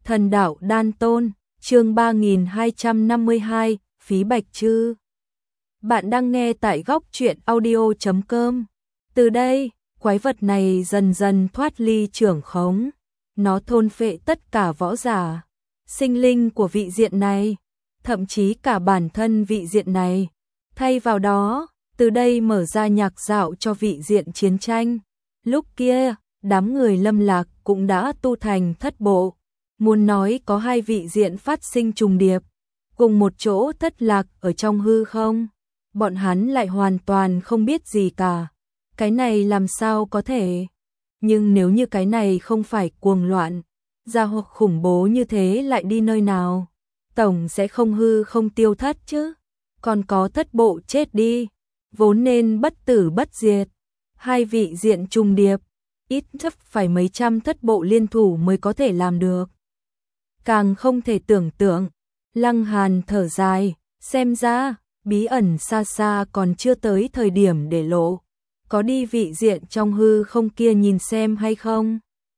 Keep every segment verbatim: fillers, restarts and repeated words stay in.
Thần đạo đan tôn, chương ba nghìn hai trăm năm mươi hai, phí bạch chư. Bạn đang nghe tại góc truyện audio chấm com. Từ đây, quái vật này dần dần thoát ly trưởng khống. Nó thôn phệ tất cả võ giả, sinh linh của vị diện này, thậm chí cả bản thân vị diện này. Thay vào đó, từ đây mở ra nhạc dạo cho vị diện chiến tranh. Lúc kia, đám người Lâm Lạc cũng đã tu thành thất bộ. Muốn nói có hai vị diện phát sinh trùng điệp, cùng một chỗ thất lạc ở trong hư không, bọn hắn lại hoàn toàn không biết gì cả. Cái này làm sao có thể? Nhưng nếu như cái này không phải cuồng loạn, gia hộc khủng bố như thế lại đi nơi nào? Tổng sẽ không hư không tiêu thất chứ? Còn có thất bộ chết đi, vốn nên bất tử bất diệt. Hai vị diện trùng điệp, ít nhất phải mấy trăm thất bộ liên thủ mới có thể làm được. Càng không thể tưởng tượng. Lăng Hàn thở dài, xem ra bí ẩn xa xa còn chưa tới thời điểm để lộ. Có đi vị diện trong hư không kia nhìn xem hay không?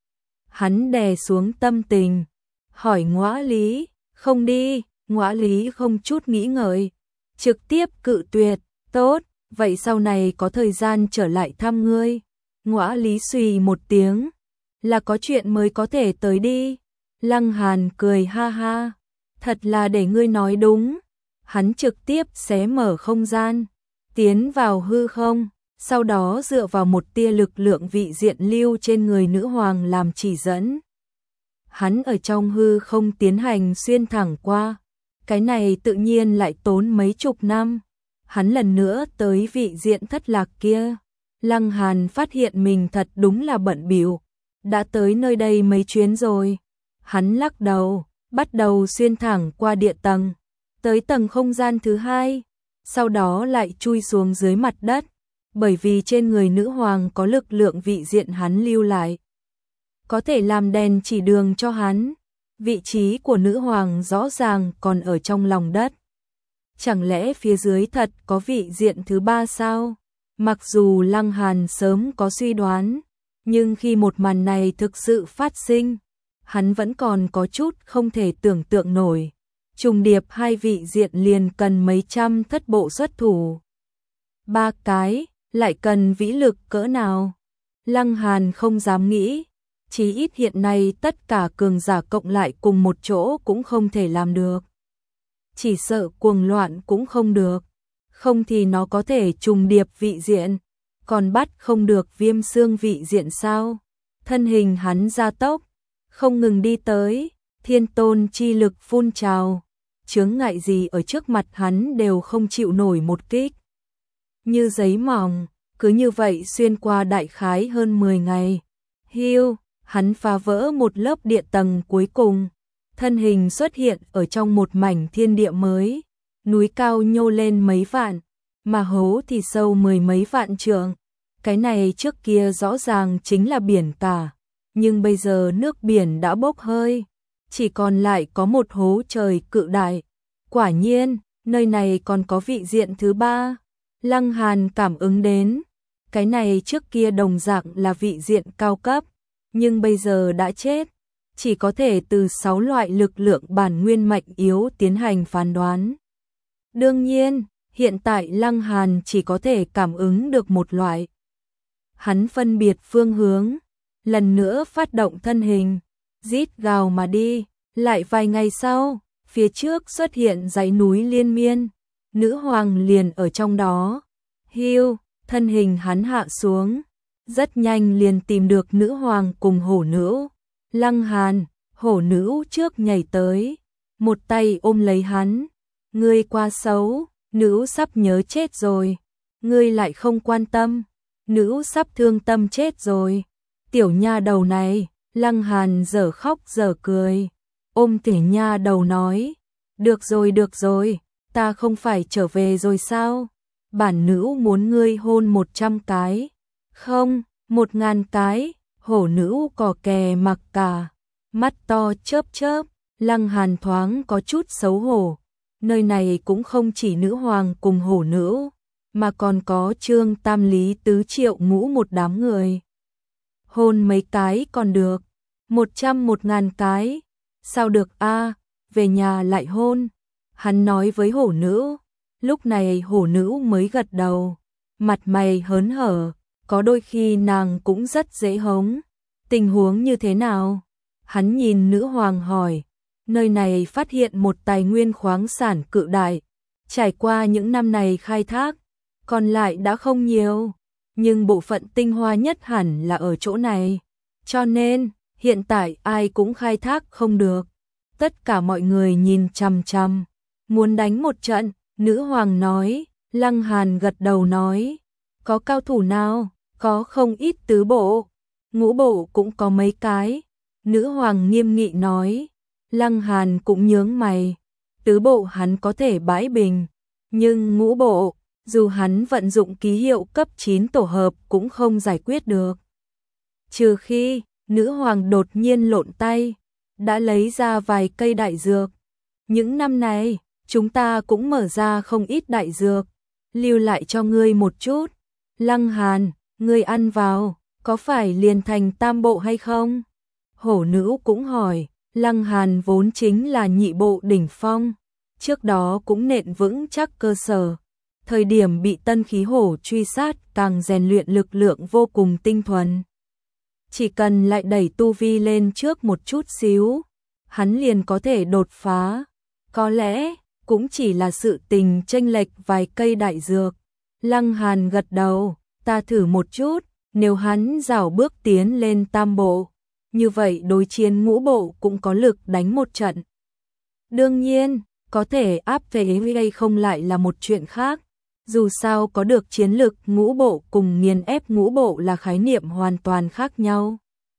Hắn đè xuống tâm tình, hỏi Ngõa Lý. Không đi. Ngõa Lý không chút nghĩ ngợi, trực tiếp cự tuyệt. Tốt, vậy sau này có thời gian trở lại thăm ngươi. Ngõa Lý xùy một tiếng, là có chuyện mới có thể tới đi. Lăng Hàn cười ha ha, thật là để ngươi nói đúng. Hắn trực tiếp xé mở không gian, tiến vào hư không, sau đó dựa vào một tia lực lượng vị diện lưu trên người nữ hoàng làm chỉ dẫn. Hắn ở trong hư không tiến hành xuyên thẳng qua, cái này tự nhiên lại tốn mấy chục năm. Hắn lần nữa tới vị diện thất lạc kia. Lăng Hàn phát hiện mình thật đúng là bận bịu, đã tới nơi đây mấy chuyến rồi. Hắn lắc đầu, bắt đầu xuyên thẳng qua địa tầng, tới tầng không gian thứ hai, sau đó lại chui xuống dưới mặt đất, bởi vì trên người nữ hoàng có lực lượng vị diện hắn lưu lại, có thể làm đèn chỉ đường cho hắn. Vị trí của nữ hoàng rõ ràng còn ở trong lòng đất. Chẳng lẽ phía dưới thật có vị diện thứ ba sao? Mặc dù Lăng Hàn sớm có suy đoán, nhưng khi một màn này thực sự phát sinh, hắn vẫn còn có chút không thể tưởng tượng nổi. Trùng điệp hai vị diện liền cần mấy trăm thất bộ xuất thủ. Ba cái, lại cần vĩ lực cỡ nào? Lăng Hàn không dám nghĩ, chí ít hiện nay tất cả cường giả cộng lại cùng một chỗ cũng không thể làm được. Chỉ sợ cuồng loạn cũng không được, không thì nó có thể trùng điệp vị diện, còn bắt không được Viêm Xương vị diện sao? Thân hình hắn gia tốc, không ngừng đi tới, thiên tôn chi lực phun trào, chướng ngại gì ở trước mặt hắn đều không chịu nổi một kích. Như giấy mỏng, cứ như vậy xuyên qua đại khái hơn mười ngày. Hiu, hắn phá vỡ một lớp địa tầng cuối cùng, thân hình xuất hiện ở trong một mảnh thiên địa mới. Núi cao nhô lên mấy vạn, mà hố thì sâu mười mấy vạn trượng. Cái này trước kia rõ ràng chính là biển cả, nhưng bây giờ nước biển đã bốc hơi, chỉ còn lại có một hố trời cự đại. Quả nhiên, nơi này còn có vị diện thứ ba. Lăng Hàn cảm ứng đến, cái này trước kia đồng dạng là vị diện cao cấp, nhưng bây giờ đã chết, chỉ có thể từ sáu loại lực lượng bản nguyên mạnh yếu tiến hành phán đoán. Đương nhiên, hiện tại Lăng Hàn chỉ có thể cảm ứng được một loại. Hắn phân biệt phương hướng, lần nữa phát động thân hình, rít gào mà đi. Lại vài ngày sau, phía trước xuất hiện dãy núi liên miên, nữ hoàng liền ở trong đó. Hiu, thân hình hắn hạ xuống, rất nhanh liền tìm được nữ hoàng cùng hổ nữ. Lăng Hàn, hổ nữ trước nhảy tới, một tay ôm lấy hắn. Ngươi quá xấu, nữ sắp nhớ chết rồi. Ngươi lại không quan tâm, nữ sắp thương tâm chết rồi. Tiểu nha đầu này, Lăng Hàn dở khóc dở cười, ôm tiểu nha đầu nói, được rồi được rồi, ta không phải trở về rồi sao? Bản nữ muốn ngươi hôn một trăm cái, không, một ngàn cái. Hổ nữ cò kè mặc cả, mắt to chớp chớp. Lăng Hàn thoáng có chút xấu hổ. Nơi này cũng không chỉ nữ hoàng cùng hổ nữ, mà còn có Trương Tam Lý Tứ Triệu Ngũ một đám người. Hôn mấy cái còn được, một trăm một ngàn cái, Sao được a, về nhà lại hôn. Hắn nói với hổ nữ. Lúc này hổ nữ mới gật đầu, mặt mày hớn hở, có đôi khi nàng cũng rất dễ hống. Tình huống như thế nào? Hắn nhìn nữ hoàng hỏi. Nơi này phát hiện một tài nguyên khoáng sản cự đại, trải qua những năm này khai thác, còn lại đã không nhiều, nhưng bộ phận tinh hoa nhất hẳn là ở chỗ này, cho nên hiện tại ai cũng khai thác không được. Tất cả mọi người nhìn chằm chằm, muốn đánh một trận. Nữ hoàng nói. Lăng Hàn gật đầu nói, có cao thủ nào? Có không ít tứ bộ, ngũ bộ cũng có mấy cái. Nữ hoàng nghiêm nghị nói. Lăng Hàn cũng nhướng mày, tứ bộ hắn có thể bãi bình, nhưng ngũ bộ, dù hắn vận dụng ký hiệu cấp chín tổ hợp cũng không giải quyết được. Trừ khi, nữ hoàng đột nhiên lộn tay, đã lấy ra vài cây đại dược. Những năm này, chúng ta cũng mở ra không ít đại dược, lưu lại cho ngươi một chút. Lăng Hàn, ngươi ăn vào, có phải liền thành tam bộ hay không? Hổ nữ cũng hỏi. Lăng Hàn vốn chính là nhị bộ đỉnh phong, trước đó cũng nện vững chắc cơ sở. Thời điểm bị tân khí hổ truy sát càng rèn luyện lực lượng vô cùng tinh thuần. Chỉ cần lại đẩy tu vi lên trước một chút xíu, hắn liền có thể đột phá. Có lẽ, cũng chỉ là sự tình chênh lệch vài cây đại dược. Lăng Hàn gật đầu, ta thử một chút, nếu hắn rảo bước tiến lên tam bộ, như vậy đối chiến ngũ bộ cũng có lực đánh một trận. Đương nhiên, có thể áp về hay không lại là một chuyện khác. Dù sao có được chiến lực ngũ bộ cùng nghiền ép ngũ bộ là khái niệm hoàn toàn khác nhau.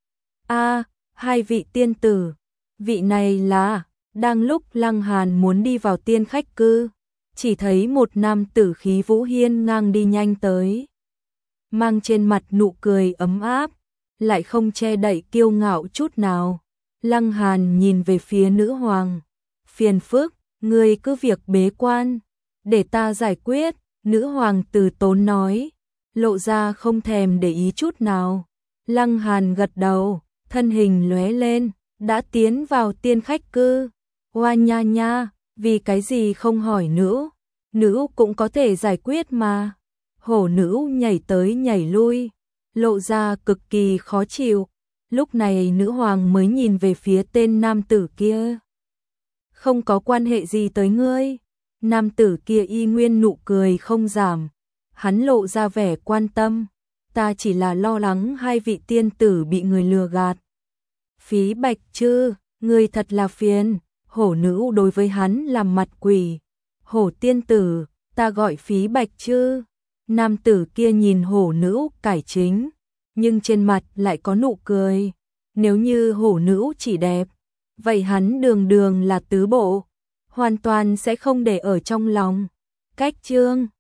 A, hai vị tiên tử, vị này là. Đang lúc Lăng Hàn muốn đi vào tiên khách cư, chỉ thấy một nam tử khí vũ hiên ngang đi nhanh tới, mang trên mặt nụ cười ấm áp, lại không che đậy kiêu ngạo chút nào. Lăng Hàn nhìn về phía nữ hoàng, phiền phức, ngươi cứ việc bế quan, để ta giải quyết. Nữ hoàng từ tốn nói, lộ ra không thèm để ý chút nào. Lăng Hàn gật đầu, thân hình lóe lên, đã tiến vào tiên khách cư. Hoa nha nha, vì cái gì không hỏi nữ, nữ cũng có thể giải quyết mà. Hổ nữ nhảy tới nhảy lui, lộ ra cực kỳ khó chịu. Lúc này nữ hoàng mới nhìn về phía tên nam tử kia. Không có quan hệ gì tới ngươi. Nam tử kia y nguyên nụ cười không giảm, hắn lộ ra vẻ quan tâm, ta chỉ là lo lắng hai vị tiên tử bị người lừa gạt. Phí bạch chứ, ngươi thật là phiền. Hổ nữ đối với hắn làm mặt quỷ. Hổ tiên tử, ta gọi phí bạch chứ. Nam tử kia nhìn hổ nữ cải chính, nhưng trên mặt lại có nụ cười. Nếu như hổ nữ chỉ đẹp, vậy hắn đường đường là tứ bộ, hoàn toàn sẽ không để ở trong lòng. Cách chương